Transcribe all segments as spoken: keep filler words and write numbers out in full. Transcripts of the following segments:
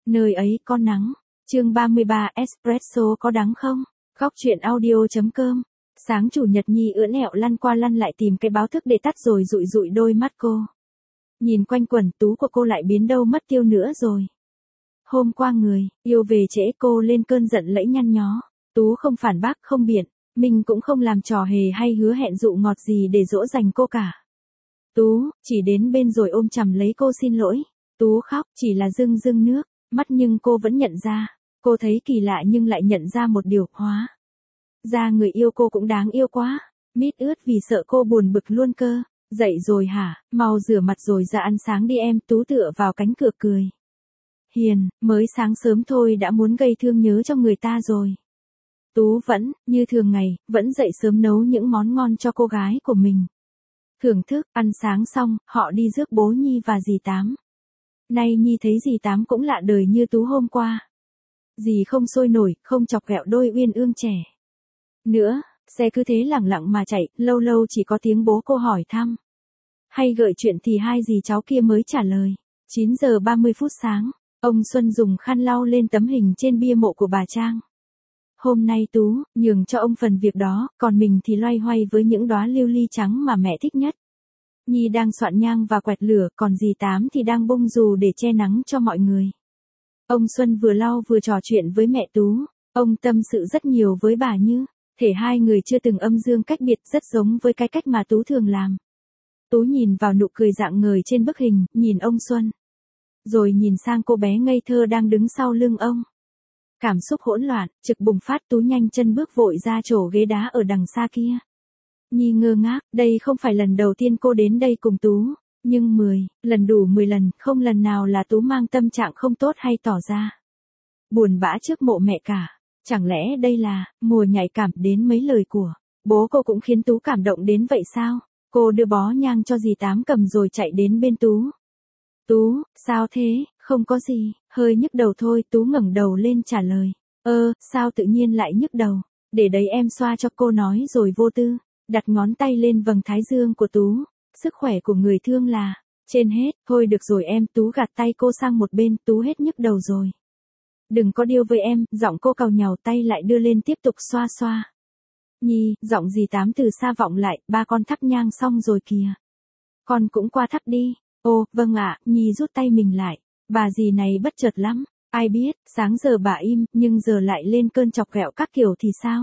Nơi ấy có nắng. Chương ba mươi ba Espresso có đắng không? Góc truyện audio.com. Sáng chủ nhật Nhi ưỡn ẹo lăn qua lăn lại tìm cái báo thức để tắt rồi dụi dụi đôi mắt cô. Nhìn quanh quẩn Tú của cô lại biến đâu mất tiêu nữa rồi. Hôm qua người yêu về trễ cô lên cơn giận lẫy nhăn nhó. Tú không phản bác không biện, mình cũng không làm trò hề hay hứa hẹn dụ ngọt gì để dỗ dành cô cả. Tú chỉ đến bên rồi ôm chầm lấy cô xin lỗi. Tú khóc chỉ là rưng rưng nước, mắt nhưng cô vẫn nhận ra. Cô thấy kỳ lạ nhưng lại nhận ra một điều, hóa ra người yêu cô cũng đáng yêu quá. Mít ướt vì sợ cô buồn bực luôn cơ. Dậy rồi hả, mau rửa mặt rồi ra ăn sáng đi em. Tú tựa vào cánh cửa cười hiền, mới sáng sớm thôi đã muốn gây thương nhớ cho người ta rồi. Tú vẫn, như thường ngày, vẫn dậy sớm nấu những món ngon cho cô gái của mình. Thưởng thức, ăn sáng xong, họ đi rước bố Nhi và dì Tám. Nay Nhi thấy dì Tám cũng lạ đời như Tú hôm qua. Dì không sôi nổi, không chọc ghẹo đôi uyên ương trẻ nữa, xe cứ thế lẳng lặng mà chạy, lâu lâu chỉ có tiếng bố cô hỏi thăm hay gợi chuyện thì hai dì cháu kia mới trả lời. chín giờ ba mươi phút sáng, ông Xuân dùng khăn lau lên tấm hình trên bia mộ của bà Trang. Hôm nay Tú nhường cho ông phần việc đó, còn mình thì loay hoay với những đóa lưu ly trắng mà mẹ thích nhất. Nhi đang soạn nhang và quẹt lửa, còn dì Tám thì đang bung dù để che nắng cho mọi người. Ông Xuân vừa lau vừa trò chuyện với mẹ Tú. Ông tâm sự rất nhiều với bà Như. Thể hai người chưa từng âm dương cách biệt, rất giống với cái cách mà Tú thường làm. Tú nhìn vào nụ cười rạng ngời trên bức hình, nhìn ông Xuân. Rồi nhìn sang cô bé ngây thơ đang đứng sau lưng ông. Cảm xúc hỗn loạn, trực bùng phát. Tú nhanh chân bước vội ra chỗ ghế đá ở đằng xa kia. Nhi ngơ ngác, đây không phải lần đầu tiên cô đến đây cùng Tú. Nhưng mười, lần đủ mười lần, không lần nào là Tú mang tâm trạng không tốt hay tỏ ra buồn bã trước mộ mẹ cả. Chẳng lẽ đây là mùa nhạy cảm đến mấy lời của bố cô cũng khiến Tú cảm động đến vậy sao? Cô đưa bó nhang cho dì Tám cầm rồi chạy đến bên Tú. Tú, sao thế? Không có gì, hơi nhức đầu thôi. Tú ngẩng đầu lên trả lời. Ơ, sao tự nhiên lại nhức đầu? Để đấy em xoa cho, cô nói rồi vô tư đặt ngón tay lên vầng thái dương của Tú. Sức khỏe của người thương là trên hết. Thôi được rồi em. Tú gạt tay cô sang một bên. Tú hết nhức đầu rồi. Đừng có điêu với em. Giọng cô càu nhàu, tay lại đưa lên tiếp tục xoa xoa. Nhi, giọng dì Tám từ xa vọng lại. Ba con thắp nhang xong rồi kìa. Con cũng qua thắp đi. Ồ, vâng ạ. Nhi rút tay mình lại. Bà dì này bất chợt lắm. Ai biết, sáng giờ bà im, nhưng giờ lại lên cơn chọc ghẹo các kiểu thì sao?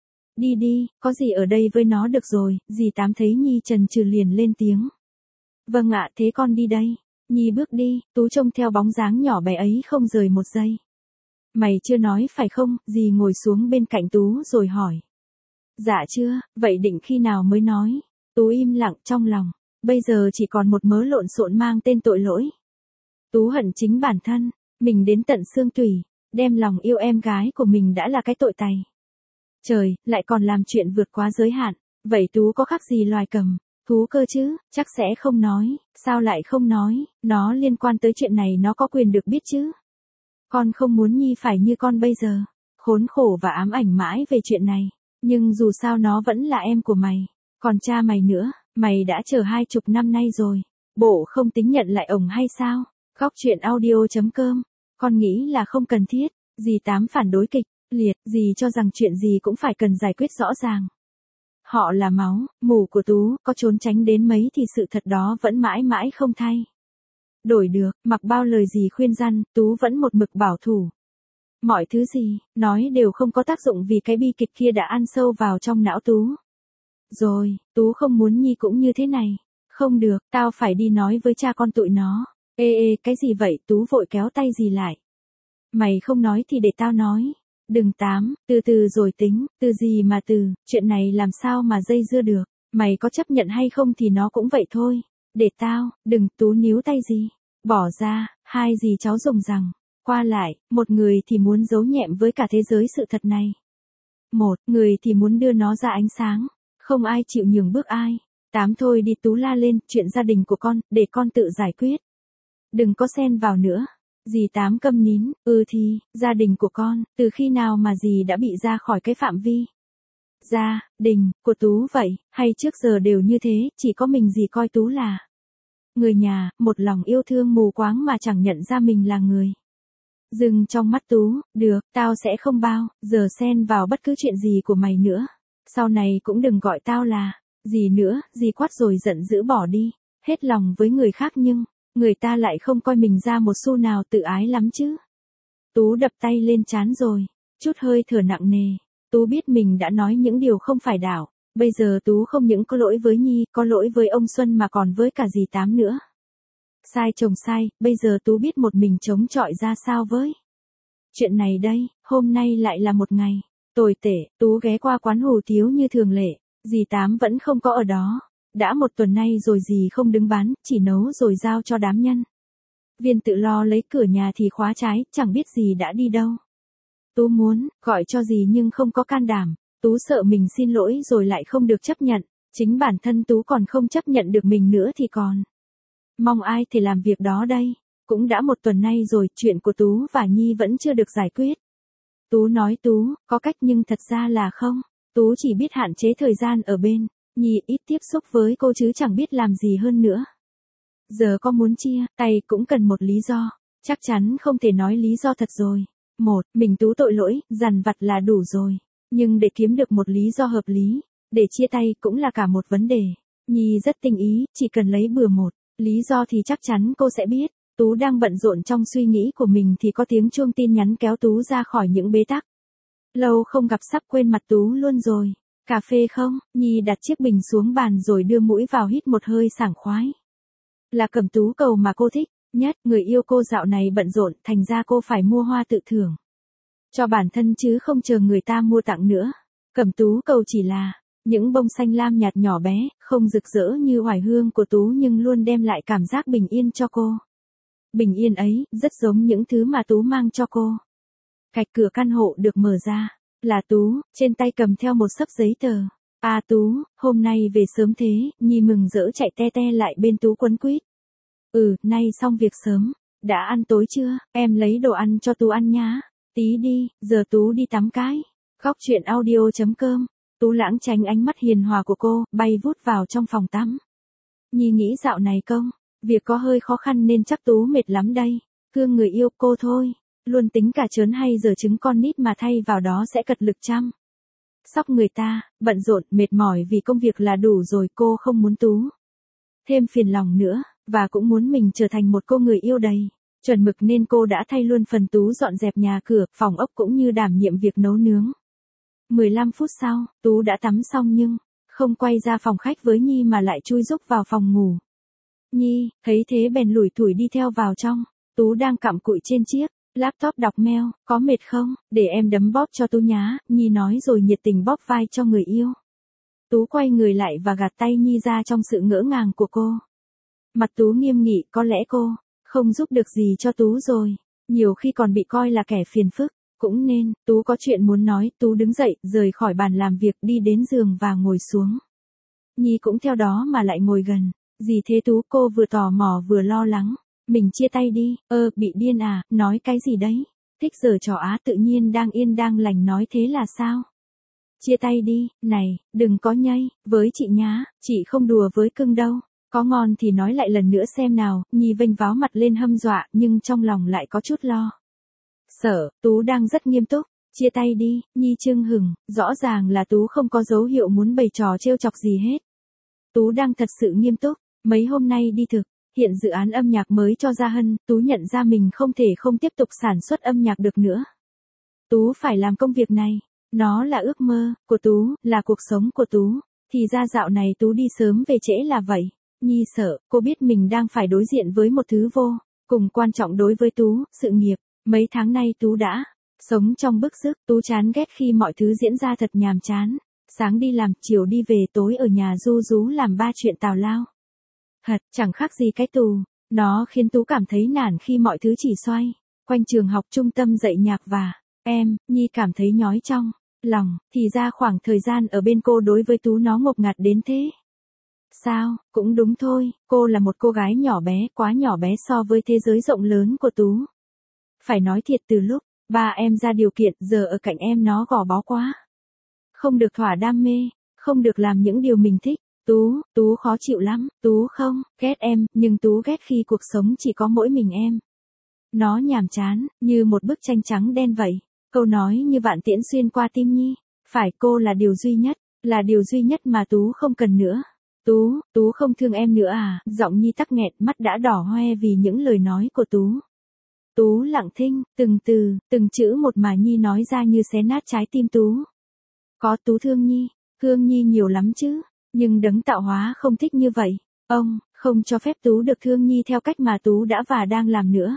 Đi đi, có gì ở đây với nó được rồi. Dì Tám thấy Nhi chần chừ liền lên tiếng. Vâng ạ, thế con đi đây. Nhi bước đi. Tú trông theo bóng dáng nhỏ bé ấy không rời một giây. Mày chưa nói phải không? Dì ngồi xuống bên cạnh Tú rồi hỏi. Dạ chưa, vậy định khi nào mới nói? Tú im lặng trong lòng. Bây giờ chỉ còn một mớ lộn xộn mang tên tội lỗi. Tú hận chính bản thân. Mình đến tận xương tủy. Đem lòng yêu em gái của mình đã là cái tội tày. Trời, lại còn làm chuyện vượt quá giới hạn. Vậy Tú có khác gì loài cầm thú cơ chứ? Chắc sẽ không nói. Sao lại không nói? Nó liên quan tới chuyện này, nó có quyền được biết chứ. Con không muốn Nhi phải như con bây giờ. Khốn khổ và ám ảnh mãi về chuyện này. Nhưng dù sao nó vẫn là em của mày. Còn cha mày nữa. Mày đã chờ hai chục năm nay rồi. Bộ không tính nhận lại ổng hay sao? Góc truyện audio.com. Con nghĩ là không cần thiết. Dì Tám phản đối kịch liệt. Dì cho rằng chuyện gì cũng phải cần giải quyết rõ ràng. Họ là máu mủ của Tú. Có trốn tránh đến mấy thì sự thật đó vẫn mãi mãi không thay đổi được. Mặc bao lời gì khuyên răn, Tú vẫn một mực bảo thủ. Mọi thứ gì nói đều không có tác dụng vì cái bi kịch kia đã ăn sâu vào trong não Tú. Rồi, Tú không muốn Nhi cũng như thế này. Không được, tao phải đi nói với cha con tụi nó. Ê ê, cái gì vậy? Tú vội kéo tay dì lại. Mày không nói thì để tao nói. Đừng Tám, từ từ rồi tính. Từ gì mà từ, chuyện này làm sao mà dây dưa được. Mày có chấp nhận hay không thì nó cũng vậy thôi. Để tao, đừng. Tú níu tay dì. Bỏ ra. Hai dì cháu dùng rằng qua lại, một người thì muốn giấu nhẹm với cả thế giới sự thật này. Một người thì muốn đưa nó ra ánh sáng. Không ai chịu nhường bước ai. Tám thôi đi. Tú la lên. Chuyện gia đình của con, để con tự giải quyết. Đừng có xen vào nữa. Dì Tám câm nín. Ừ thì, gia đình của con, từ khi nào mà dì đã bị ra khỏi cái phạm vi gia đình của Tú vậy? Hay trước giờ đều như thế, chỉ có mình dì coi Tú là người nhà, một lòng yêu thương mù quáng mà chẳng nhận ra mình là người Dừng trong mắt Tú, được, tao sẽ không bao giờ xen vào bất cứ chuyện gì của mày nữa. Sau này cũng đừng gọi tao là gì nữa, gì quát rồi giận dữ bỏ đi. Hết lòng với người khác nhưng, người ta lại không coi mình ra một xu nào, tự ái lắm chứ. Tú đập tay lên trán rồi, chút hơi thở nặng nề. Tú biết mình đã nói những điều không phải đạo. Bây giờ Tú không những có lỗi với Nhi, có lỗi với ông Xuân mà còn với cả dì Tám nữa. Sai chồng sai, bây giờ Tú biết một mình chống chọi ra sao với chuyện này đây. Hôm nay lại là một ngày tồi tệ. Tú ghé qua quán hủ tiếu như thường lệ, dì Tám vẫn không có ở đó. Đã một tuần nay rồi dì không đứng bán, chỉ nấu rồi giao cho đám nhân viên tự lo lấy, cửa nhà thì khóa trái, chẳng biết dì đã đi đâu. Tú muốn gọi cho dì nhưng không có can đảm. Tú sợ mình xin lỗi rồi lại không được chấp nhận. Chính bản thân Tú còn không chấp nhận được mình nữa thì còn mong ai thể làm việc đó đây. Cũng đã một tuần nay rồi, chuyện của Tú và Nhi vẫn chưa được giải quyết. Tú nói Tú có cách nhưng thật ra là không. Tú chỉ biết hạn chế thời gian ở bên Nhi, ít tiếp xúc với cô chứ chẳng biết làm gì hơn nữa. Giờ có muốn chia tay cũng cần một lý do. Chắc chắn không thể nói lý do thật rồi. Một, mình Tú tội lỗi, dằn vặt là đủ rồi. Nhưng để kiếm được một lý do hợp lý để chia tay cũng là cả một vấn đề. Nhi rất tinh ý, chỉ cần lấy bừa một lý do thì chắc chắn cô sẽ biết. Tú đang bận rộn trong suy nghĩ của mình thì có tiếng chuông tin nhắn kéo Tú ra khỏi những bế tắc. Lâu không gặp sắp quên mặt Tú luôn rồi. Cà phê không? Nhi đặt chiếc bình xuống bàn rồi đưa mũi vào hít một hơi sảng khoái. Là Cẩm Tú Cầu mà cô thích nhất, người yêu cô dạo này bận rộn, thành ra cô phải mua hoa tự thưởng cho bản thân chứ không chờ người ta mua tặng nữa. Cẩm Tú Cầu chỉ là những bông xanh lam nhạt nhỏ bé, không rực rỡ như oải hương của Tú nhưng luôn đem lại cảm giác bình yên cho cô. Bình yên ấy, rất giống những thứ mà Tú mang cho cô. Cạch cửa căn hộ được mở ra. Là Tú, trên tay cầm theo một xấp giấy tờ. À Tú, hôm nay về sớm thế, Nhi mừng rỡ chạy te te lại bên Tú quấn quýt. Ừ, nay xong việc sớm. Đã ăn tối chưa? Em lấy đồ ăn cho Tú ăn nhá. Tí đi, giờ Tú đi tắm cái. Khóc chuyện audio chấm com. Tú lãng tránh ánh mắt hiền hòa của cô, bay vút vào trong phòng tắm. Nhi nghĩ dạo này công việc có hơi khó khăn nên chắc Tú mệt lắm đây. Cương người yêu cô thôi. Luôn tính cả trớn hay giờ trứng con nít mà thay vào đó sẽ cật lực chăm sóc người ta, bận rộn, mệt mỏi vì công việc là đủ rồi. Cô không muốn Tú thêm phiền lòng nữa, và cũng muốn mình trở thành một cô người yêu đầy chuẩn mực nên cô đã thay luôn phần Tú dọn dẹp nhà cửa, phòng ốc cũng như đảm nhiệm việc nấu nướng. mười lăm phút sau, Tú đã tắm xong nhưng không quay ra phòng khách với Nhi mà lại chui rúc vào phòng ngủ. Nhi thấy thế bèn lủi thủi đi theo vào trong. Tú đang cặm cụi trên chiếc laptop đọc mail. Có mệt không? Để em đấm bóp cho Tú nhá, Nhi nói rồi nhiệt tình bóp vai cho người yêu. Tú quay người lại và gạt tay Nhi ra trong sự ngỡ ngàng của cô. Mặt Tú nghiêm nghị, có lẽ cô không giúp được gì cho Tú rồi. Nhiều khi còn bị coi là kẻ phiền phức. Cũng nên, Tú có chuyện muốn nói. Tú đứng dậy, rời khỏi bàn làm việc, đi đến giường và ngồi xuống. Nhi cũng theo đó mà lại ngồi gần. Gì thế Tú? Cô vừa tò mò vừa lo lắng. Mình chia tay đi. Ơ, bị điên à, nói cái gì đấy? Thích giở trò á, tự nhiên đang yên đang lành nói thế là sao? Chia tay đi, này, đừng có nhây, với chị nhá, chị không đùa với cưng đâu. Có ngon thì nói lại lần nữa xem nào. Nhi vênh váo mặt lên hâm dọa, nhưng trong lòng lại có chút lo sợ. Tú đang rất nghiêm túc. Chia tay đi, Nhi chưng hừng, rõ ràng là Tú không có dấu hiệu muốn bày trò trêu chọc gì hết. Tú đang thật sự nghiêm túc. Mấy hôm nay đi thực hiện dự án âm nhạc mới cho Gia Hân, Tú nhận ra mình không thể không tiếp tục sản xuất âm nhạc được nữa. Tú phải làm công việc này. Nó là ước mơ của Tú, là cuộc sống của Tú. Thì ra dạo này Tú đi sớm về trễ là vậy. Nhi sợ, cô biết mình đang phải đối diện với một thứ vô cùng quan trọng đối với Tú, sự nghiệp. Mấy tháng nay Tú đã sống trong bức rứt. Tú chán ghét khi mọi thứ diễn ra thật nhàm chán. Sáng đi làm, chiều đi về, tối ở nhà ru rú làm ba chuyện tào lao. Thật, chẳng khác gì cái tù. Nó khiến Tú cảm thấy nản khi mọi thứ chỉ xoay quanh trường học, trung tâm dạy nhạc và em. Nhi cảm thấy nhói trong lòng. Thì ra khoảng thời gian ở bên cô đối với Tú nó ngột ngạt đến thế. Sao, cũng đúng thôi, cô là một cô gái nhỏ bé, quá nhỏ bé so với thế giới rộng lớn của Tú. Phải nói thiệt, từ lúc ba em ra điều kiện, giờ ở cạnh em nó gò bó quá. Không được thỏa đam mê, không được làm những điều mình thích. Tú, Tú khó chịu lắm. Tú không ghét em, nhưng Tú ghét khi cuộc sống chỉ có mỗi mình em. Nó nhàm chán, như một bức tranh trắng đen vậy. Câu nói như vạn tiễn xuyên qua tim Nhi. Phải, cô là điều duy nhất, là điều duy nhất mà Tú không cần nữa. Tú, Tú không thương em nữa à? Giọng Nhi tắc nghẹn, mắt đã đỏ hoe vì những lời nói của Tú. Tú lặng thinh, từng từ, từng chữ một mà Nhi nói ra như xé nát trái tim Tú. Có, Tú thương Nhi, thương Nhi nhiều lắm chứ, nhưng đấng tạo hóa không thích như vậy. Ông không cho phép Tú được thương Nhi theo cách mà Tú đã và đang làm nữa.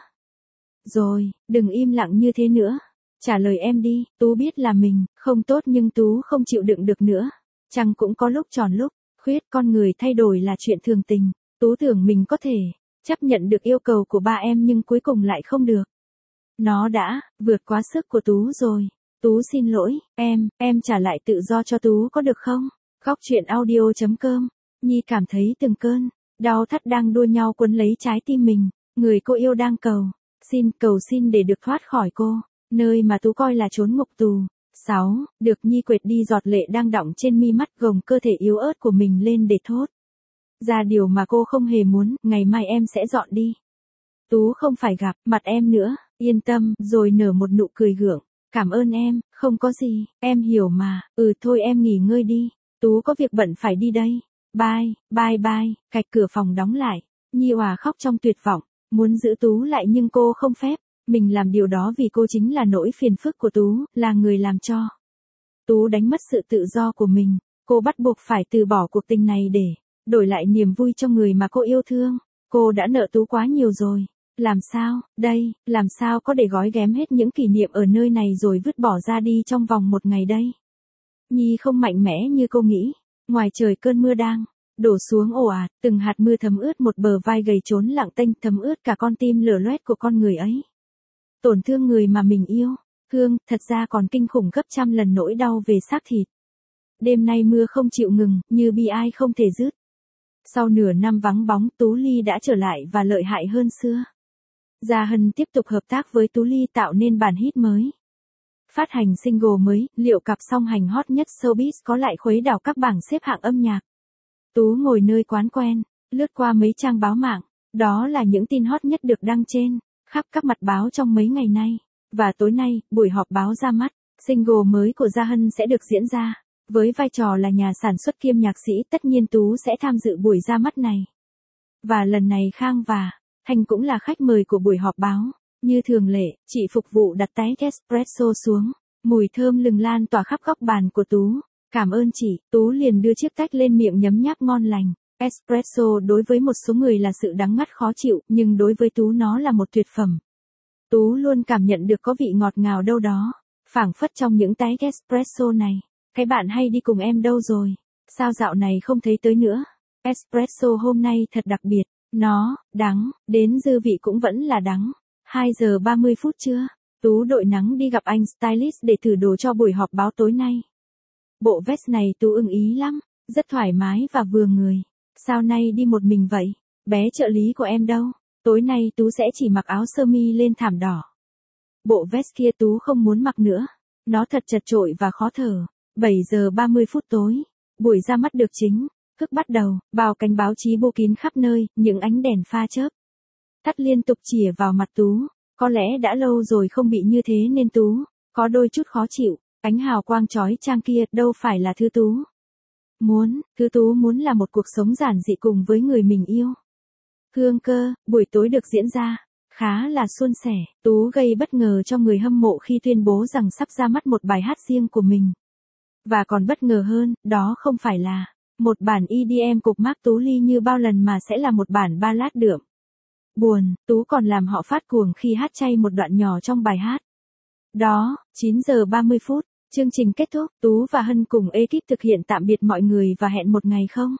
Rồi, đừng im lặng như thế nữa. Trả lời em đi. Tú biết là mình không tốt nhưng Tú không chịu đựng được nữa. Chăng cũng có lúc tròn lúc khuyết, con người thay đổi là chuyện thường tình. Tú tưởng mình có thể chấp nhận được yêu cầu của ba em nhưng cuối cùng lại không được. Nó đã vượt quá sức của Tú rồi. Tú xin lỗi, em, em trả lại tự do cho Tú có được không? Khóc chuyện audio chấm com. Nhi cảm thấy từng cơn đau thắt đang đua nhau cuốn lấy trái tim mình. Người cô yêu đang cầu xin, cầu xin để được thoát khỏi cô, nơi mà Tú coi là chốn ngục tù. sáu. Được Nhi quệt đi giọt lệ đang đọng trên mi mắt, gồng cơ thể yếu ớt của mình lên để thốt ra điều mà cô không hề muốn. Ngày mai em sẽ dọn đi. Tú không phải gặp mặt em nữa, yên tâm, rồi nở một nụ cười gượng. Cảm ơn em, không có gì, em hiểu mà. Ừ thôi em nghỉ ngơi đi, Tú có việc bận phải đi đây. Bye, bye bye. Cạch cửa phòng đóng lại. Nhi òa khóc trong tuyệt vọng, muốn giữ Tú lại nhưng cô không phép. Mình làm điều đó vì cô chính là nỗi phiền phức của Tú, là người làm cho Tú đánh mất sự tự do của mình. Cô bắt buộc phải từ bỏ cuộc tình này để đổi lại niềm vui cho người mà cô yêu thương. Cô đã nợ Tú quá nhiều rồi. Làm sao, đây, làm sao có để gói ghém hết những kỷ niệm ở nơi này rồi vứt bỏ ra đi trong vòng một ngày đây? Nhi không mạnh mẽ như cô nghĩ. Ngoài trời cơn mưa đang đổ xuống ồ ạt, từng hạt mưa thấm ướt một bờ vai gầy trốn lặng tênh, thấm ướt cả con tim lở loét của con người ấy. Tổn thương người mà mình yêu, thương, thật ra còn kinh khủng gấp trăm lần nỗi đau về xác thịt. Đêm nay mưa không chịu ngừng, như bi ai không thể dứt. Sau nửa năm vắng bóng, Tú Ly đã trở lại và lợi hại hơn xưa. Gia Hân tiếp tục hợp tác với Tú Ly tạo nên bản hit mới. Phát hành single mới, liệu cặp song hành hot nhất showbiz có lại khuấy đảo các bảng xếp hạng âm nhạc. Tú ngồi nơi quán quen, lướt qua mấy trang báo mạng. Đó là những tin hot nhất được đăng trên khắp các mặt báo trong mấy ngày nay. Và tối nay, buổi họp báo ra mắt, single mới của Gia Hân sẽ được diễn ra. Với vai trò là nhà sản xuất kiêm nhạc sĩ, tất nhiên Tú sẽ tham dự buổi ra mắt này. Và lần này Khang và Thanh cũng là khách mời của buổi họp báo. Như thường lệ, chị phục vụ đặt tách espresso xuống. Mùi thơm lừng lan tỏa khắp góc bàn của Tú. Cảm ơn chị. Tú liền đưa chiếc tách lên miệng nhấm nháp ngon lành. Espresso đối với một số người là sự đắng ngắt khó chịu, nhưng đối với Tú nó là một tuyệt phẩm. Tú luôn cảm nhận được có vị ngọt ngào đâu đó, phảng phất trong những tách espresso này. Cái bạn hay đi cùng em đâu rồi? Sao dạo này không thấy tới nữa? Espresso hôm nay thật đặc biệt. Nó đắng, đến dư vị cũng vẫn là đắng. hai giờ ba mươi phút trưa, Tú đội nắng đi gặp anh stylist để thử đồ cho buổi họp báo tối nay. Bộ vest này Tú ưng ý lắm, rất thoải mái và vừa người. Sao nay đi một mình vậy? Bé trợ lý của em đâu? Tối nay Tú sẽ chỉ mặc áo sơ mi lên thảm đỏ. Bộ vest kia Tú không muốn mặc nữa. Nó thật chật chội và khó thở. bảy giờ ba mươi phút tối, buổi ra mắt được chính thức bắt đầu, bao cánh báo chí bô kín khắp nơi, những ánh đèn pha chớp tắt liên tục chìa vào mặt Tú. Có lẽ đã lâu rồi không bị như thế nên Tú có đôi chút khó chịu. Ánh hào quang chói chang kia đâu phải là thứ Tú muốn. Thứ Tú muốn là một cuộc sống giản dị cùng với người mình yêu. Hương cơ, buổi tối được diễn ra khá là suôn sẻ. Tú gây bất ngờ cho người hâm mộ khi tuyên bố rằng sắp ra mắt một bài hát riêng của mình. Và còn bất ngờ hơn, đó không phải là một bản e đê em cục Mark Tú Ly như bao lần mà sẽ là một bản ballad đượm buồn. Tú còn làm họ phát cuồng khi hát chay một đoạn nhỏ trong bài hát. Đó, chín giờ ba mươi phút, chương trình kết thúc, Tú và Hân cùng ekip thực hiện tạm biệt mọi người và hẹn một ngày không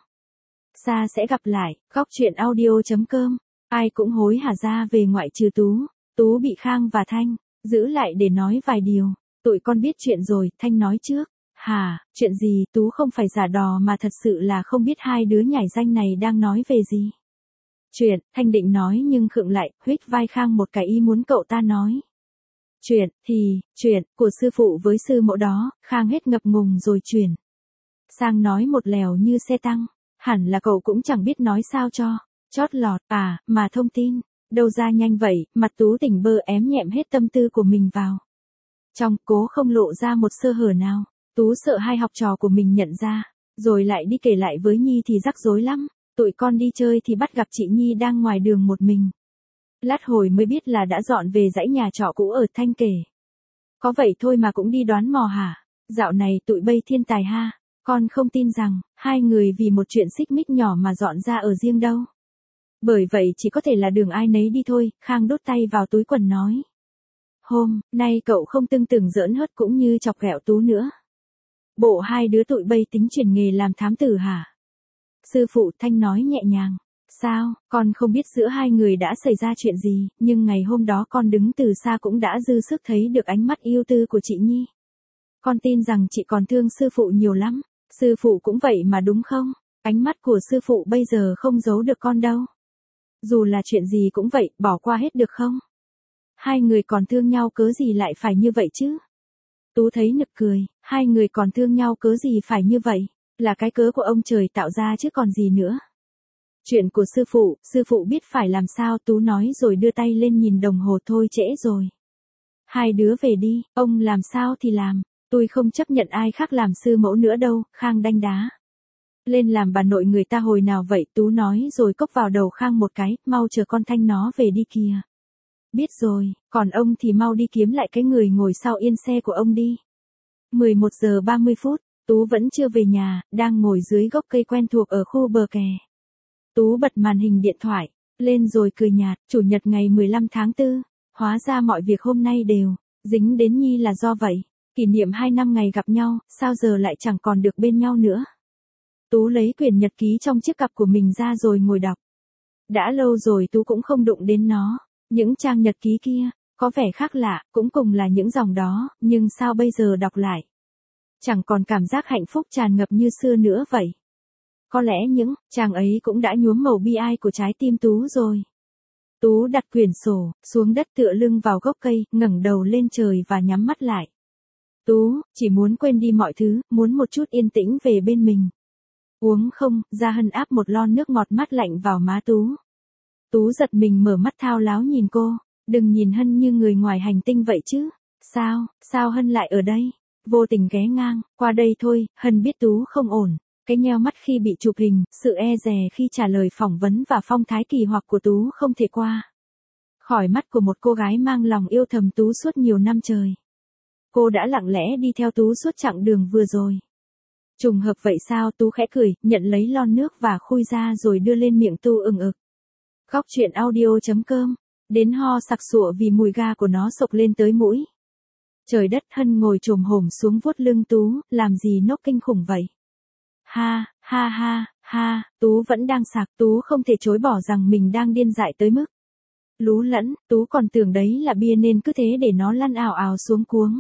xa sẽ gặp lại. Khóc chuyện audio chấm com. Ai cũng hối hả ra về ngoại trừ Tú. Tú bị Khang và Thanh giữ lại để nói vài điều. Tụi con biết chuyện rồi, Thanh nói trước. Hả, chuyện gì? Tú không phải giả đò mà thật sự là không biết hai đứa nhảy danh này đang nói về gì. Chuyện, Thanh định nói nhưng khựng lại, huých vai Khang một cái ý muốn cậu ta nói. Chuyện, thì, chuyện, của sư phụ với sư mẫu đó. Khang hết ngập ngùng rồi chuyển sang nói một lèo như xe tăng. Hẳn là cậu cũng chẳng biết nói sao cho chót lọt, à, mà thông tin Đâu ra nhanh vậy, mặt Tú tỉnh bơ ém nhẹm hết tâm tư của mình vào. Trong, cố không lộ ra một sơ hở nào. Tú sợ hai học trò của mình nhận ra, rồi lại đi kể lại với Nhi thì rắc rối lắm. Tụi con đi chơi thì bắt gặp chị Nhi đang ngoài đường một mình. Lát hồi mới biết là đã dọn về dãy nhà trọ cũ ở Thanh Kể. Có vậy thôi mà cũng đi đoán mò hả? Dạo này tụi bây thiên tài ha. Con không tin rằng, hai người vì một chuyện xích mích nhỏ mà dọn ra ở riêng đâu. Bởi vậy chỉ có thể là đường ai nấy đi thôi, Khang đút tay vào túi quần nói. Hôm nay cậu không tưng từng giỡn hớt cũng như chọc ghẹo Tú nữa. Bộ hai đứa tụi bây tính chuyển nghề làm thám tử hả? Sư phụ Thanh nói nhẹ nhàng. Sao, con không biết giữa hai người đã xảy ra chuyện gì, nhưng ngày hôm đó con đứng từ xa cũng đã dư sức thấy được ánh mắt yêu tư của chị Nhi. Con tin rằng chị còn thương sư phụ nhiều lắm. Sư phụ cũng vậy mà đúng không? Ánh mắt của sư phụ bây giờ không giấu được con đâu. Dù là chuyện gì cũng vậy, bỏ qua hết được không? Hai người còn thương nhau cớ gì lại phải như vậy chứ? Tú thấy nực cười, hai người còn thương nhau cớ gì phải như vậy? Là cái cớ của ông trời tạo ra chứ còn gì nữa. Chuyện của sư phụ, sư phụ biết phải làm sao, Tú nói rồi đưa tay lên nhìn đồng hồ, thôi trễ rồi. Hai đứa về đi, ông làm sao thì làm, tôi không chấp nhận ai khác làm sư mẫu nữa đâu, Khang đanh đá. Lên làm bà nội người ta hồi nào vậy, Tú nói rồi cốc vào đầu Khang một cái, mau chờ con Thanh nó về đi kìa. Biết rồi, còn ông thì mau đi kiếm lại cái người ngồi sau yên xe của ông đi. mười một giờ ba mươi phút, Tú vẫn chưa về nhà, đang ngồi dưới gốc cây quen thuộc ở khu bờ kè. Tú bật màn hình điện thoại lên rồi cười nhạt, chủ nhật ngày mười lăm tháng tư, hóa ra mọi việc hôm nay đều dính đến Nhi là do vậy. Kỷ niệm hai năm ngày gặp nhau, sao giờ lại chẳng còn được bên nhau nữa. Tú lấy quyển nhật ký trong chiếc cặp của mình ra rồi ngồi đọc. Đã lâu rồi Tú cũng không đụng đến nó. Những trang nhật ký kia, có vẻ khác lạ, cũng cùng là những dòng đó, nhưng sao bây giờ đọc lại? Chẳng còn cảm giác hạnh phúc tràn ngập như xưa nữa vậy. Có lẽ những trang ấy cũng đã nhuốm màu bi ai của trái tim Tú rồi. Tú đặt quyển sổ xuống đất tựa lưng vào gốc cây, ngẩng đầu lên trời và nhắm mắt lại. Tú chỉ muốn quên đi mọi thứ, muốn một chút yên tĩnh về bên mình. Uống không, Gia Hân áp một lon nước ngọt mát lạnh vào má Tú. Tú giật mình mở mắt thao láo nhìn cô, đừng nhìn Hân như người ngoài hành tinh vậy chứ. Sao, sao Hân lại ở đây? Vô tình ghé ngang, qua đây thôi, Hân biết Tú không ổn. Cái nheo mắt khi bị chụp hình, sự e dè khi trả lời phỏng vấn và phong thái kỳ hoặc của Tú không thể qua khỏi mắt của một cô gái mang lòng yêu thầm Tú suốt nhiều năm trời. Cô đã lặng lẽ đi theo Tú suốt chặng đường vừa rồi. Trùng hợp vậy sao? Tú khẽ cười, nhận lấy lon nước và khui ra rồi đưa lên miệng tu ừng ực. Góc truyện audio chấm com, đến ho sặc sụa vì mùi ga của nó sộc lên tới mũi. Trời đất, Hân ngồi chồm hổm xuống vuốt lưng Tú, làm gì nốc kinh khủng vậy? Ha, ha ha, ha, Tú vẫn đang sặc, Tú không thể chối bỏ rằng mình đang điên dại tới mức lú lẫn, Tú còn tưởng đấy là bia nên cứ thế để nó lăn ào ào xuống cuống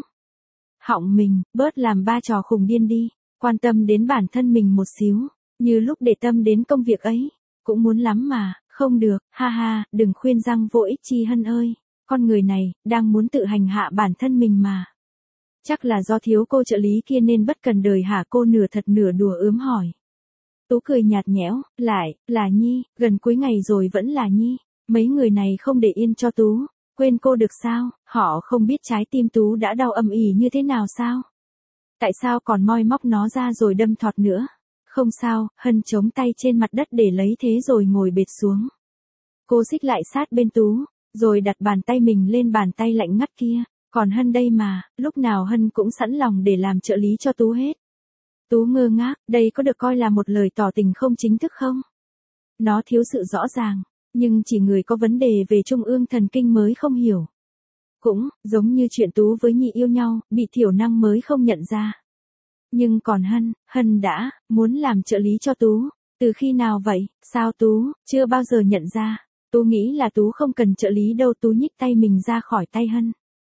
họng mình, bớt làm ba trò khùng điên đi, quan tâm đến bản thân mình một xíu, như lúc để tâm đến công việc ấy, cũng muốn lắm mà, không được, ha ha, đừng khuyên răng vô ích chi Hân ơi, con người này, đang muốn tự hành hạ bản thân mình mà. Chắc là do thiếu cô trợ lý kia nên bất cần đời hả? Cô nửa thật nửa đùa ướm hỏi. Tú cười nhạt nhẽo, lại, là Nhi, gần cuối ngày rồi vẫn là Nhi, mấy người này không để yên cho Tú, quên cô được sao, họ không biết trái tim Tú đã đau âm ỉ như thế nào sao? Tại sao còn moi móc nó ra rồi đâm thọt nữa? Không sao, Hân chống tay trên mặt đất để lấy thế rồi ngồi bệt xuống. Cô xích lại sát bên Tú, rồi đặt bàn tay mình lên bàn tay lạnh ngắt kia. Còn Hân đây mà, lúc nào Hân cũng sẵn lòng để làm trợ lý cho Tú hết. Tú ngơ ngác, đây có được coi là một lời tỏ tình không chính thức không? Nó thiếu sự rõ ràng, nhưng chỉ người có vấn đề về trung ương thần kinh mới không hiểu. Cũng, giống như chuyện Tú với Nhi yêu nhau, bị thiểu năng mới không nhận ra. Nhưng còn Hân, Hân đã muốn làm trợ lý cho Tú, từ khi nào vậy? Sao Tú chưa bao giờ nhận ra? Tú nghĩ là Tú không cần trợ lý đâu. Tú nhích tay mình ra khỏi tay Hân.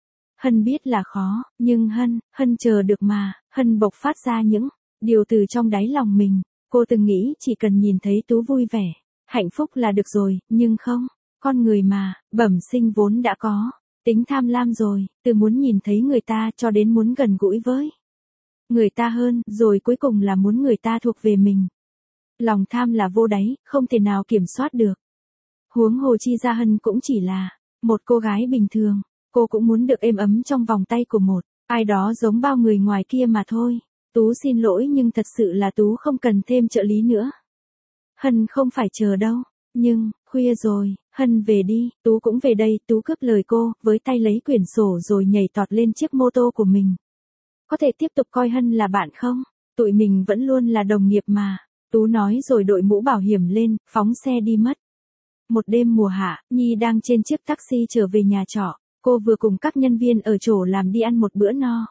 Hân biết là khó, nhưng Hân, Hân chờ được mà. Hân bộc phát ra những điều từ trong đáy lòng mình. Cô từng nghĩ chỉ cần nhìn thấy Tú vui vẻ, hạnh phúc là được rồi, nhưng không. Con người mà, bẩm sinh vốn đã có tính tham lam rồi, từ muốn nhìn thấy người ta cho đến muốn gần gũi với người ta hơn, rồi cuối cùng là muốn người ta thuộc về mình. Lòng tham là vô đáy, không thể nào kiểm soát được. Huống hồ chi Gia Hân cũng chỉ là một cô gái bình thường, cô cũng muốn được êm ấm trong vòng tay của một ai đó giống bao người ngoài kia mà thôi. Tú xin lỗi nhưng thật sự là Tú không cần thêm trợ lý nữa. Hân không phải chờ đâu, nhưng, khuya rồi, Hân về đi, Tú cũng về đây, Tú cướp lời cô, với tay lấy quyển sổ rồi nhảy tọt lên chiếc mô tô của mình. Có thể tiếp tục coi Hân là bạn không? Tụi mình vẫn luôn là đồng nghiệp mà, Tú nói rồi đội mũ bảo hiểm lên, phóng xe đi mất. Một đêm mùa hạ, Nhi đang trên chiếc taxi trở về nhà trọ, cô vừa cùng các nhân viên ở chỗ làm đi ăn một bữa no.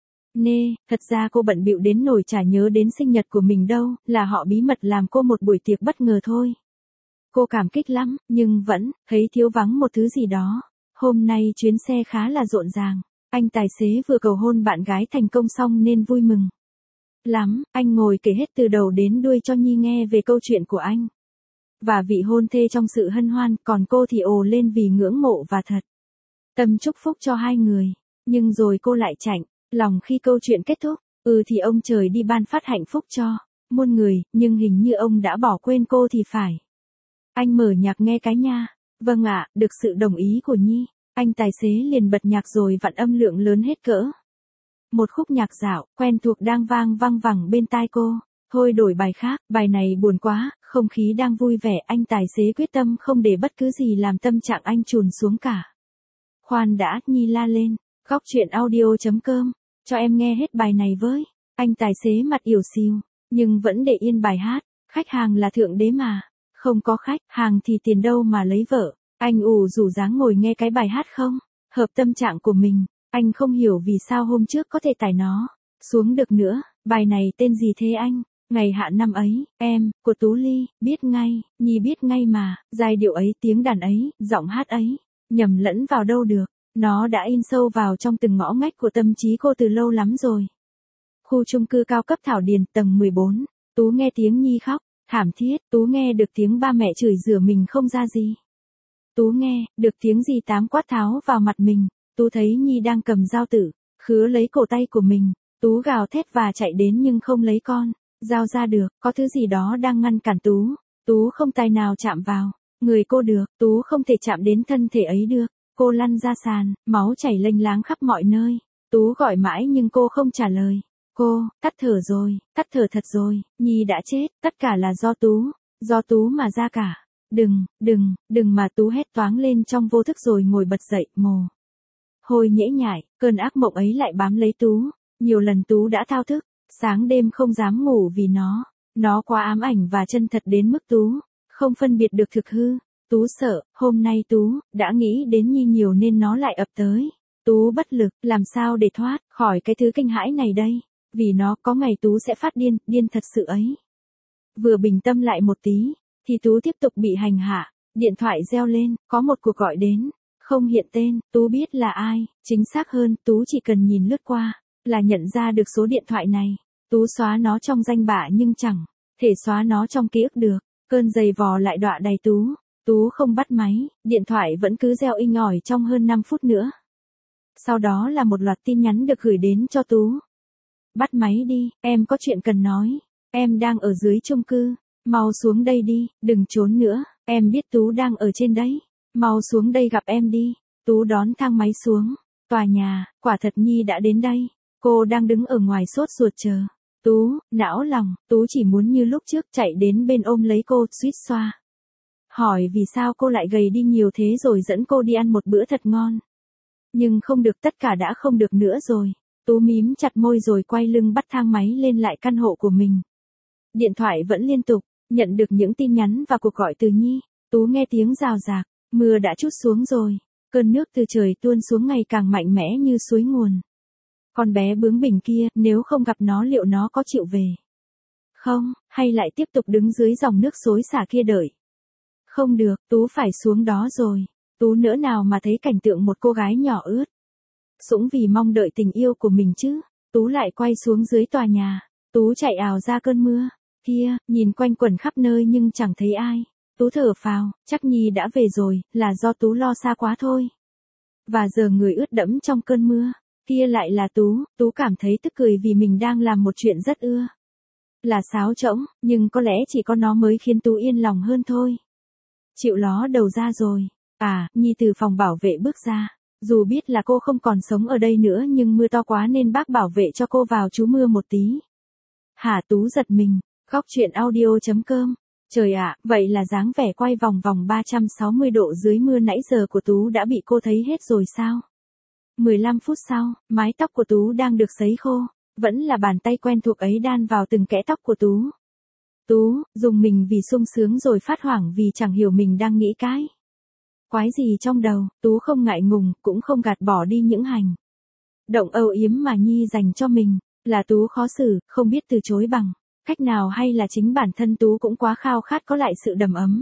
Nê, thật ra cô bận bịu đến nỗi chả nhớ đến sinh nhật của mình đâu, là họ bí mật làm cô một buổi tiệc bất ngờ thôi. Cô cảm kích lắm, nhưng vẫn thấy thiếu vắng một thứ gì đó. Hôm nay chuyến xe khá là rộn ràng, anh tài xế vừa cầu hôn bạn gái thành công xong nên vui mừng lắm, anh ngồi kể hết từ đầu đến đuôi cho Nhi nghe về câu chuyện của anh. Và vị hôn thê trong sự hân hoan, còn cô thì ồ lên vì ngưỡng mộ và thật tâm chúc phúc cho hai người. Nhưng rồi cô lại chạnh lòng khi câu chuyện kết thúc. Ừ thì ông trời đi ban phát hạnh phúc cho muôn người, nhưng hình như ông đã bỏ quên cô thì phải. Anh mở nhạc nghe cái nha. Vâng ạ, được sự đồng ý của Nhi. Anh tài xế liền bật nhạc rồi vặn âm lượng lớn hết cỡ. Một khúc nhạc dạo, quen thuộc đang vang văng vẳng bên tai cô. Thôi đổi bài khác, bài này buồn quá, không khí đang vui vẻ, anh tài xế quyết tâm không để bất cứ gì làm tâm trạng anh trùn xuống cả. Khoan đã, Nhi la lên, góc chuyện audio chấm com, cho em nghe hết bài này với. Anh tài xế mặt ỉu xìu, nhưng vẫn để yên bài hát, khách hàng là thượng đế mà, không có khách, hàng thì tiền đâu mà lấy vợ. Anh ủ rủ dáng ngồi nghe cái bài hát không, hợp tâm trạng của mình, anh không hiểu vì sao hôm trước có thể tải nó xuống được nữa, bài này tên gì thế anh? Ngày hạ năm ấy, em, của Tú Ly, biết ngay, Nhi biết ngay mà, giai điệu ấy, tiếng đàn ấy, giọng hát ấy, nhầm lẫn vào đâu được, nó đã in sâu vào trong từng ngõ ngách của tâm trí cô từ lâu lắm rồi. Khu chung cư cao cấp Thảo Điền, tầng mười bốn, Tú nghe tiếng Nhi khóc, thảm thiết, Tú nghe được tiếng ba mẹ chửi rủa mình không ra gì. Tú nghe, được tiếng dì Tám quát tháo vào mặt mình, Tú thấy Nhi đang cầm dao tử, khứa lấy cổ tay của mình, Tú gào thét và chạy đến nhưng không lấy con dao ra được, có thứ gì đó đang ngăn cản Tú, Tú không tài nào chạm vào người cô được, Tú không thể chạm đến thân thể ấy được, cô lăn ra sàn, máu chảy lênh láng khắp mọi nơi, Tú gọi mãi nhưng cô không trả lời, cô, tắt thở rồi, tắt thở thật rồi, Nhi đã chết, tất cả là do Tú, do Tú mà ra cả. Đừng, đừng, đừng mà Tú hét toáng lên trong vô thức rồi ngồi bật dậy, mồ hôi nhễ nhại, cơn ác mộng ấy lại bám lấy Tú, nhiều lần Tú đã thao thức, sáng đêm không dám ngủ vì nó, nó quá ám ảnh và chân thật đến mức Tú không phân biệt được thực hư, Tú sợ, hôm nay Tú đã nghĩ đến Nhi nhiều nên nó lại ập tới, Tú bất lực, làm sao để thoát khỏi cái thứ kinh hãi này đây, vì nó có ngày Tú sẽ phát điên, điên thật sự ấy. Vừa bình tâm lại một tí, thì Tú tiếp tục bị hành hạ, điện thoại reo lên, có một cuộc gọi đến, không hiện tên, Tú biết là ai, chính xác hơn, Tú chỉ cần nhìn lướt qua, là nhận ra được số điện thoại này, Tú xóa nó trong danh bạ nhưng chẳng thể xóa nó trong ký ức được, cơn giày vò lại đọa đầy Tú, Tú không bắt máy, điện thoại vẫn cứ reo inh ỏi trong hơn năm phút nữa. Sau đó là một loạt tin nhắn được gửi đến cho Tú. Bắt máy đi, em có chuyện cần nói, em đang ở dưới chung cư. Mau xuống đây đi, đừng trốn nữa, em biết Tú đang ở trên đấy. Mau xuống đây gặp em đi. Tú đón thang máy xuống. Tòa nhà, quả thật Nhi đã đến đây. Cô đang đứng ở ngoài sốt ruột chờ. Tú, não lòng, Tú chỉ muốn như lúc trước chạy đến bên ôm lấy cô, suýt xoa. Hỏi vì sao cô lại gầy đi nhiều thế rồi dẫn cô đi ăn một bữa thật ngon. Nhưng không được, tất cả đã không được nữa rồi. Tú mím chặt môi rồi quay lưng bắt thang máy lên lại căn hộ của mình. Điện thoại vẫn liên tục nhận được những tin nhắn và cuộc gọi từ Nhi, Tú nghe tiếng rào rạc, mưa đã trút xuống rồi, cơn nước từ trời tuôn xuống ngày càng mạnh mẽ như suối nguồn. Con bé bướng bỉnh kia, nếu không gặp nó liệu nó có chịu về không, hay lại tiếp tục đứng dưới dòng nước xối xả kia đợi? Không được, Tú phải xuống đó rồi. Tú nỡ nào mà thấy cảnh tượng một cô gái nhỏ ướt sũng vì mong đợi tình yêu của mình chứ. Tú lại quay xuống dưới tòa nhà, Tú chạy ào ra cơn mưa. Kia, nhìn quanh quẩn khắp nơi nhưng chẳng thấy ai. Tú thở phào, chắc Nhi đã về rồi, là do Tú lo xa quá thôi. Và giờ người ướt đẫm trong cơn mưa, kia lại là Tú, Tú cảm thấy tức cười vì mình đang làm một chuyện rất ưa là xáo trỗng, nhưng có lẽ chỉ có nó mới khiến Tú yên lòng hơn thôi. chịu ló đầu ra rồi. À, Nhi từ phòng bảo vệ bước ra. Dù biết là cô không còn sống ở đây nữa nhưng mưa to quá nên bác bảo vệ cho cô vào trú mưa một tí. Hả? Tú giật mình. Góc truyện audio.com. Trời ạ, vậy là dáng vẻ quay vòng vòng ba trăm sáu mươi độ dưới mưa nãy giờ của Tú đã bị cô thấy hết rồi sao? mười lăm phút sau, mái tóc của Tú đang được sấy khô. Vẫn là bàn tay quen thuộc ấy đan vào từng kẽ tóc của Tú. Tú, dùng mình vì sung sướng rồi phát hoảng vì chẳng hiểu mình đang nghĩ cái quái gì trong đầu. Tú không ngại ngùng, cũng không gạt bỏ đi những hành động âu yếm mà Nhi dành cho mình. Là Tú khó xử, không biết từ chối bằng cách nào hay là chính bản thân Tú cũng quá khao khát có lại sự đầm ấm.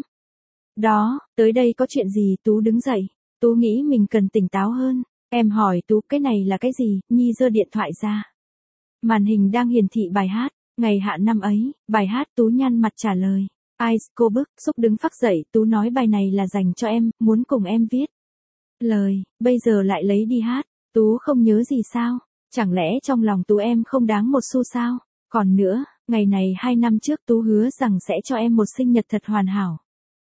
Đó, tới đây có chuyện gì? Tú đứng dậy. Tú nghĩ mình cần tỉnh táo hơn. Em hỏi Tú cái này là cái gì? Nhi giơ điện thoại ra. Màn hình đang hiển thị bài hát. Ngày hạ năm ấy, bài hát. Tú nhăn mặt trả lời. Ice, cô bức, xúc đứng phác dậy. Tú nói bài này là dành cho em, muốn cùng em viết lời, bây giờ lại lấy đi hát. Tú không nhớ gì sao? Chẳng lẽ trong lòng Tú em không đáng một xu sao? Còn nữa, ngày này hai năm trước Tú hứa rằng sẽ cho em một sinh nhật thật hoàn hảo.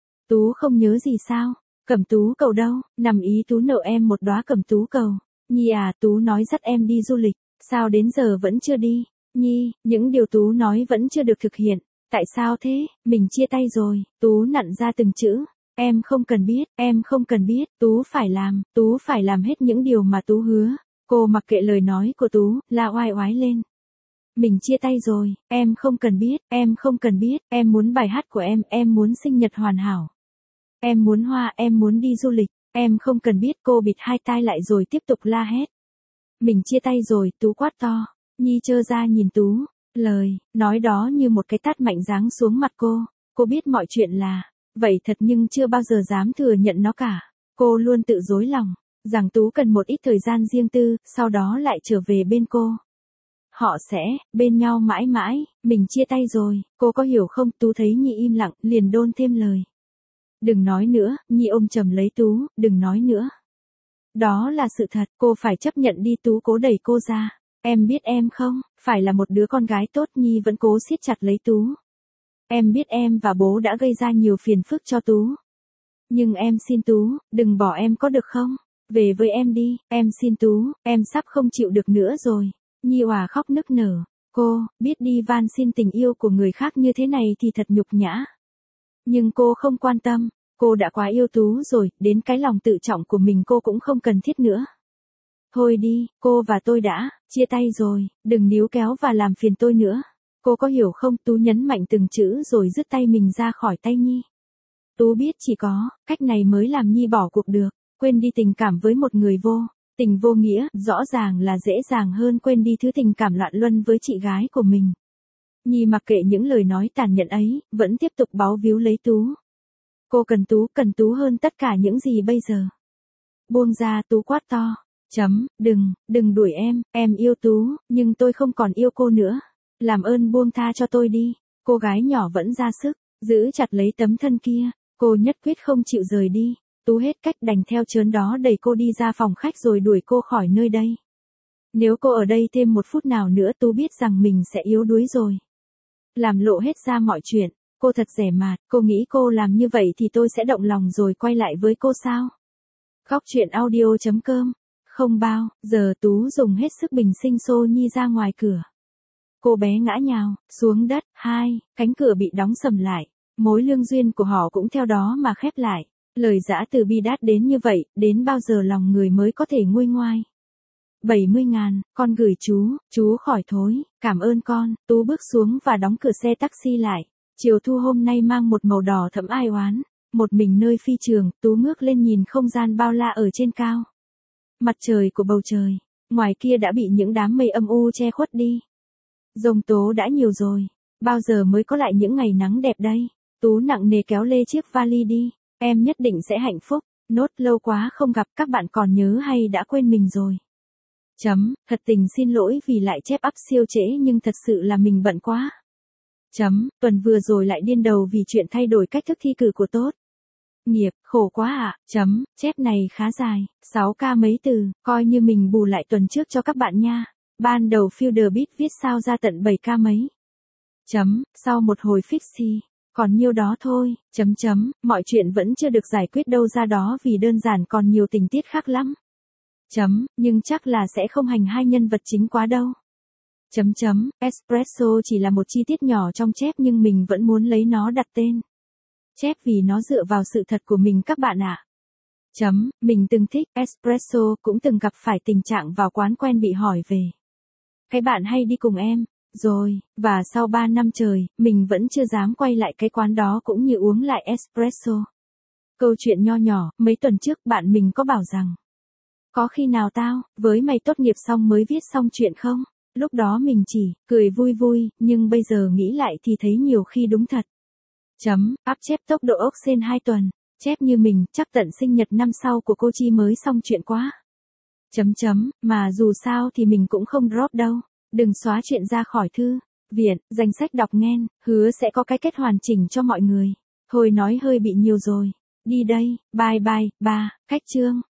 Tú không nhớ gì sao? Cẩm tú cầu đâu? Nằm ý Tú nợ em một đóa cẩm tú cầu. Nhi à, Tú nói dắt em đi du lịch, sao đến giờ vẫn chưa đi? Nhi, những điều Tú nói vẫn chưa được thực hiện. Tại sao thế? Mình chia tay rồi. Tú nặn ra từng chữ. Em không cần biết, em không cần biết. Tú phải làm, Tú phải làm hết những điều mà Tú hứa. Cô mặc kệ lời nói của Tú, la oai oái lên. Mình chia tay rồi, em không cần biết, em không cần biết, em muốn bài hát của em, em muốn sinh nhật hoàn hảo. Em muốn hoa, em muốn đi du lịch, em không cần biết. Cô bịt hai tai lại rồi tiếp tục la hét. Mình chia tay rồi. Tú quát to. Nhi trơ ra nhìn Tú. Lời nói đó như một cái tát mạnh giáng xuống mặt cô. Cô biết mọi chuyện là vậy thật nhưng chưa bao giờ dám thừa nhận nó cả. Cô luôn tự dối lòng rằng Tú cần một ít thời gian riêng tư, sau đó lại trở về bên cô. Họ sẽ bên nhau mãi mãi. Mình chia tay rồi, cô có hiểu không? Tú thấy Nhi im lặng, liền đôn thêm lời. Đừng nói nữa. Nhi ôm chầm lấy Tú. Đừng nói nữa. Đó là sự thật, cô phải chấp nhận đi. Tú cố đẩy cô ra. Em biết em không, phải là một đứa con gái tốt. Nhi vẫn cố siết chặt lấy Tú. Em biết em và bố đã gây ra nhiều phiền phức cho Tú. Nhưng em xin Tú, đừng bỏ em có được không? Về với em đi, em xin Tú, em sắp không chịu được nữa rồi. Nhi òa khóc nức nở. Cô, biết đi van xin tình yêu của người khác như thế này thì thật nhục nhã. Nhưng cô không quan tâm, cô đã quá yêu Tú rồi, đến cái lòng tự trọng của mình cô cũng không cần thiết nữa. Thôi đi, cô và tôi đã chia tay rồi, đừng níu kéo và làm phiền tôi nữa. Cô có hiểu không? Tú nhấn mạnh từng chữ rồi dứt tay mình ra khỏi tay Nhi. Tú biết chỉ có cách này mới làm Nhi bỏ cuộc được, quên đi tình cảm với một người vô tình vô nghĩa, rõ ràng là dễ dàng hơn quên đi thứ tình cảm loạn luân với chị gái của mình. Nhi mặc kệ những lời nói tàn nhẫn ấy, vẫn tiếp tục báu víu lấy Tú. Cô cần Tú, cần Tú hơn tất cả những gì bây giờ. Buông ra. Tú quát to. Chấm, đừng, đừng đuổi em, em yêu Tú, nhưng tôi không còn yêu cô nữa. Làm ơn buông tha cho tôi đi. Cô gái nhỏ vẫn ra sức, giữ chặt lấy tấm thân kia. Cô nhất quyết không chịu rời đi. Tú hết cách đành theo chớn đó đẩy cô đi ra phòng khách rồi đuổi cô khỏi nơi đây. Nếu cô ở đây thêm một phút nào nữa Tú biết rằng mình sẽ yếu đuối rồi. Làm lộ hết ra mọi chuyện. Cô thật dè mạt, cô nghĩ cô làm như vậy thì tôi sẽ động lòng rồi quay lại với cô sao? Góc truyện audio.com. Không bao giờ Tú dùng hết sức bình sinh xô Nhi ra ngoài cửa. Cô bé ngã nhào xuống đất. Hai, cánh cửa bị đóng sầm lại. Mối lương duyên của họ cũng theo đó mà khép lại. Lời giã từ bi đát đến như vậy, đến bao giờ lòng người mới có thể nguôi ngoai? bảy mươi ngàn, con gửi chú, chú khỏi thối, cảm ơn con. Tú bước xuống và đóng cửa xe taxi lại. Chiều thu hôm nay mang một màu đỏ thẫm ai oán. Một mình nơi phi trường, Tú ngước lên nhìn không gian bao la ở trên cao. Mặt trời của bầu trời, ngoài kia đã bị những đám mây âm u che khuất đi. Giông tố đã nhiều rồi, bao giờ mới có lại những ngày nắng đẹp đây? Tú nặng nề kéo lê chiếc vali đi. Em nhất định sẽ hạnh phúc. Nốt, lâu quá không gặp, các bạn còn nhớ hay đã quên mình rồi? Chấm, thật tình xin lỗi vì lại chép up siêu trễ nhưng thật sự là mình bận quá. Chấm, tuần vừa rồi lại điên đầu vì chuyện thay đổi cách thức thi cử của tốt nghiệp, khổ quá ạ. À. Chấm, chép này khá dài, sáu ca mấy từ, coi như mình bù lại tuần trước cho các bạn nha. Ban đầu Fielder Beat viết sao ra tận bảy ca mấy. Chấm, sau một hồi fix thì Còn nhiêu đó thôi, chấm chấm, mọi chuyện vẫn chưa được giải quyết đâu ra đó vì đơn giản còn nhiều tình tiết khác lắm. Chấm, nhưng chắc là sẽ không hành hai nhân vật chính quá đâu. Chấm chấm, espresso chỉ là một chi tiết nhỏ trong chép nhưng mình vẫn muốn lấy nó đặt tên chép vì nó dựa vào sự thật của mình các bạn ạ. Chấm, mình từng thích espresso, cũng từng gặp phải tình trạng vào quán quen bị hỏi về cái bạn hay đi cùng em, rồi, và sau ba năm trời, mình vẫn chưa dám quay lại cái quán đó cũng như uống lại espresso. Câu chuyện nho nhỏ, mấy tuần trước bạn mình có bảo rằng, có khi nào tao, với mày tốt nghiệp xong mới viết xong chuyện không? Lúc đó mình chỉ, cười vui vui, nhưng bây giờ nghĩ lại thì thấy nhiều khi đúng thật. Chấm, áp chép tốc độ ốc sên hai tuần, chép như mình, chắc tận sinh nhật năm sau của cô Chi mới xong chuyện quá. Chấm chấm, mà dù sao thì mình cũng không drop đâu, đừng xóa chuyện ra khỏi thư viện, danh sách đọc nghen, hứa sẽ có cái kết hoàn chỉnh cho mọi người. Thôi nói hơi bị nhiều rồi, đi đây, bye bye, ba, cách chương.